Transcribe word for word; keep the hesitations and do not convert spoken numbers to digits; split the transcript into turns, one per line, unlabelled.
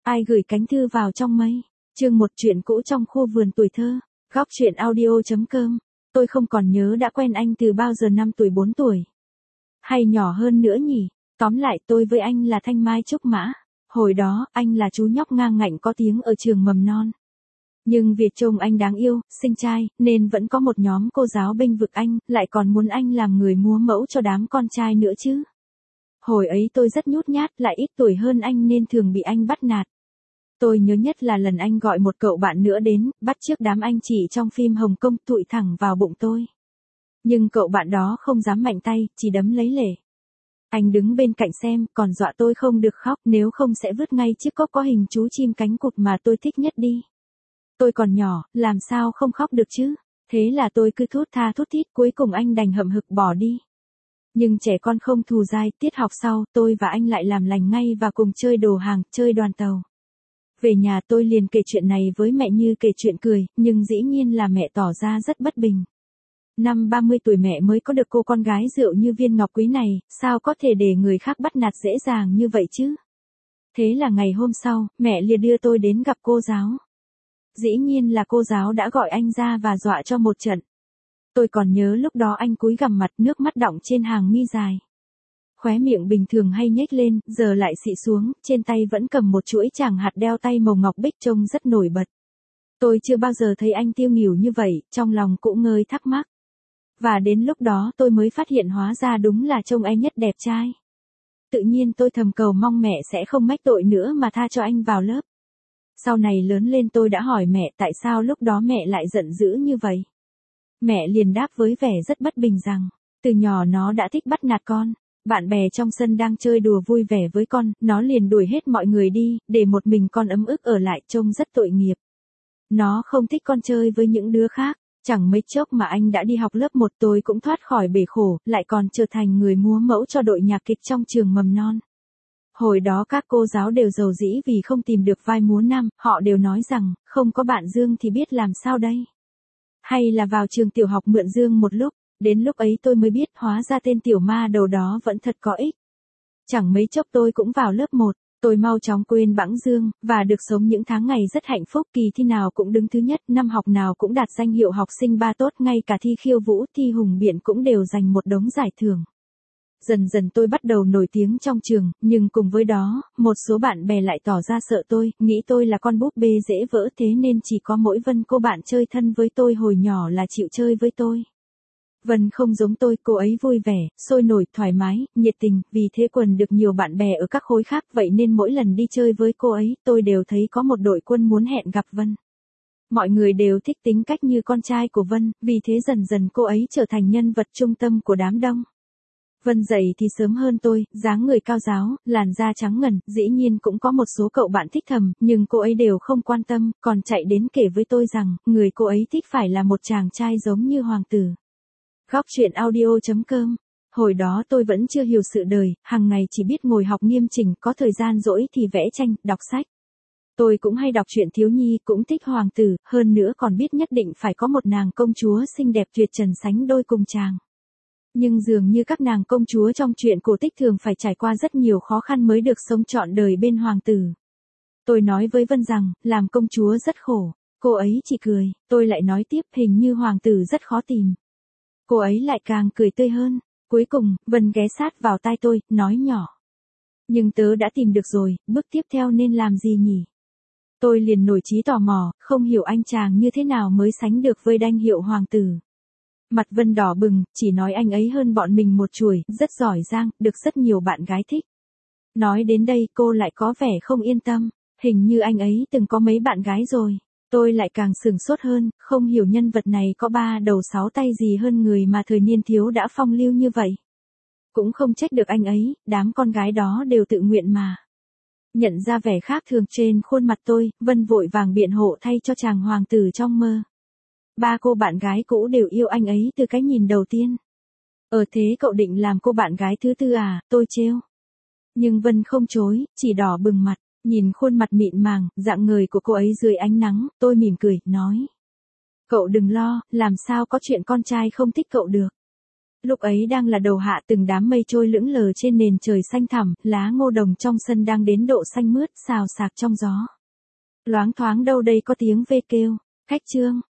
Ai gửi cánh thư vào trong mây? Chương một chuyện cũ trong khu vườn tuổi thơ. Góc truyện audio.com. Tôi không còn nhớ đã quen anh từ bao giờ, năm tuổi bốn tuổi. Hay nhỏ hơn nữa nhỉ? Tóm lại tôi với anh là thanh mai trúc mã. Hồi đó, anh là chú nhóc ngang ngạnh có tiếng ở trường mầm non. Nhưng việc trông anh đáng yêu, xinh trai, nên vẫn có một nhóm cô giáo bênh vực anh, lại còn muốn anh làm người múa mẫu cho đám con trai nữa chứ. Hồi ấy tôi rất nhút nhát, lại ít tuổi hơn anh nên thường bị anh bắt nạt. Tôi nhớ nhất là lần anh gọi một cậu bạn nữa đến, bắt chước đám anh chị trong phim Hồng Kông, tụi thẳng vào bụng tôi. Nhưng cậu bạn đó không dám mạnh tay, chỉ đấm lấy lể. Anh đứng bên cạnh xem, còn dọa tôi không được khóc, nếu không sẽ vứt ngay chiếc cốc có hình chú chim cánh cụt mà tôi thích nhất đi. Tôi còn nhỏ, làm sao không khóc được chứ? Thế là tôi cứ thút tha thút thít, cuối cùng anh đành hậm hực bỏ đi. Nhưng trẻ con không thù dai, tiết học sau, tôi và anh lại làm lành ngay và cùng chơi đồ hàng, chơi đoàn tàu. Về nhà tôi liền kể chuyện này với mẹ như kể chuyện cười, nhưng dĩ nhiên là mẹ tỏ ra rất bất bình. Năm ba mươi tuổi mẹ mới có được cô con gái rượu như viên ngọc quý này, sao có thể để người khác bắt nạt dễ dàng như vậy chứ? Thế là ngày hôm sau, mẹ liền đưa tôi đến gặp cô giáo. Dĩ nhiên là cô giáo đã gọi anh ra và dọa cho một trận. Tôi còn nhớ lúc đó anh cúi gằm mặt, nước mắt đọng trên hàng mi dài. Khóe miệng bình thường hay nhếch lên, giờ lại xị xuống, trên tay vẫn cầm một chuỗi tràng hạt đeo tay màu ngọc bích trông rất nổi bật. Tôi chưa bao giờ thấy anh tiêu nghỉu như vậy, trong lòng cũng ngơi thắc mắc. Và đến lúc đó tôi mới phát hiện hóa ra đúng là trông anh nhất đẹp trai. Tự nhiên tôi thầm cầu mong mẹ sẽ không mách tội nữa mà tha cho anh vào lớp. Sau này lớn lên tôi đã hỏi mẹ tại sao lúc đó mẹ lại giận dữ như vậy. Mẹ liền đáp với vẻ rất bất bình rằng, từ nhỏ nó đã thích bắt nạt con. Bạn bè trong sân đang chơi đùa vui vẻ với con, nó liền đuổi hết mọi người đi, để một mình con ấm ức ở lại, trông rất tội nghiệp. Nó không thích con chơi với những đứa khác. Chẳng mấy chốc mà anh đã đi học lớp một, tôi cũng thoát khỏi bể khổ, lại còn trở thành người múa mẫu cho đội nhạc kịch trong trường mầm non. Hồi đó các cô giáo đều giàu dĩ vì không tìm được vai múa nam, họ đều nói rằng, không có bạn Dương thì biết làm sao đây. Hay là vào trường tiểu học mượn Dương một lúc, đến lúc ấy tôi mới biết hóa ra tên tiểu ma đầu đó vẫn thật có ích. Chẳng mấy chốc tôi cũng vào lớp một, tôi mau chóng quên bẵng Dương, và được sống những tháng ngày rất hạnh phúc, kỳ thi nào cũng đứng thứ nhất, năm học nào cũng đạt danh hiệu học sinh ba tốt, ngay cả thi khiêu vũ, thi hùng biện cũng đều giành một đống giải thưởng. Dần dần tôi bắt đầu nổi tiếng trong trường, nhưng cùng với đó, một số bạn bè lại tỏ ra sợ tôi, nghĩ tôi là con búp bê dễ vỡ, thế nên chỉ có mỗi Vân, cô bạn chơi thân với tôi hồi nhỏ, là chịu chơi với tôi. Vân không giống tôi, cô ấy vui vẻ, sôi nổi, thoải mái, nhiệt tình, vì thế quần được nhiều bạn bè ở các khối khác, vậy nên mỗi lần đi chơi với cô ấy, tôi đều thấy có một đội quân muốn hẹn gặp Vân. Mọi người đều thích tính cách như con trai của Vân, vì thế dần dần cô ấy trở thành nhân vật trung tâm của đám đông. Vân dậy thì sớm hơn tôi, dáng người cao ráo, làn da trắng ngần, dĩ nhiên cũng có một số cậu bạn thích thầm, nhưng cô ấy đều không quan tâm, còn chạy đến kể với tôi rằng, người cô ấy thích phải là một chàng trai giống như hoàng tử. Góc truyện audio.com. Hồi đó tôi vẫn chưa hiểu sự đời, hàng ngày chỉ biết ngồi học nghiêm chỉnh, có thời gian rỗi thì vẽ tranh, đọc sách. Tôi cũng hay đọc truyện thiếu nhi, cũng thích hoàng tử, hơn nữa còn biết nhất định phải có một nàng công chúa xinh đẹp tuyệt trần sánh đôi cùng chàng. Nhưng dường như các nàng công chúa trong truyện cổ tích thường phải trải qua rất nhiều khó khăn mới được sống trọn đời bên hoàng tử. Tôi nói với Vân rằng, làm công chúa rất khổ. Cô ấy chỉ cười, tôi lại nói tiếp, hình như hoàng tử rất khó tìm. Cô ấy lại càng cười tươi hơn. Cuối cùng, Vân ghé sát vào tai tôi, nói nhỏ. Nhưng tớ đã tìm được rồi, bước tiếp theo nên làm gì nhỉ? Tôi liền nổi trí tò mò, không hiểu anh chàng như thế nào mới sánh được với danh hiệu hoàng tử. Mặt Vân đỏ bừng, chỉ nói anh ấy hơn bọn mình một chuỗi, rất giỏi giang, được rất nhiều bạn gái thích. Nói đến đây cô lại có vẻ không yên tâm, hình như anh ấy từng có mấy bạn gái rồi. Tôi lại càng sửng sốt hơn, không hiểu nhân vật này có ba đầu sáu tay gì hơn người mà thời niên thiếu đã phong lưu như vậy. Cũng không trách được anh ấy, đám con gái đó đều tự nguyện mà. Nhận ra vẻ khác thường trên khuôn mặt tôi, Vân vội vàng biện hộ thay cho chàng hoàng tử trong mơ. Ba cô bạn gái cũ đều yêu anh ấy từ cái nhìn đầu tiên. Ờ thế cậu định làm cô bạn gái thứ tư à, tôi trêu. Nhưng Vân không chối, chỉ đỏ bừng mặt, nhìn khuôn mặt mịn màng, dạng người của cô ấy dưới ánh nắng, tôi mỉm cười, nói. Cậu đừng lo, làm sao có chuyện con trai không thích cậu được. Lúc ấy đang là đầu hạ, từng đám mây trôi lững lờ trên nền trời xanh thẳm, lá ngô đồng trong sân đang đến độ xanh mướt, xào xạc trong gió. Loáng thoáng đâu đây có tiếng ve kêu, khách Trương.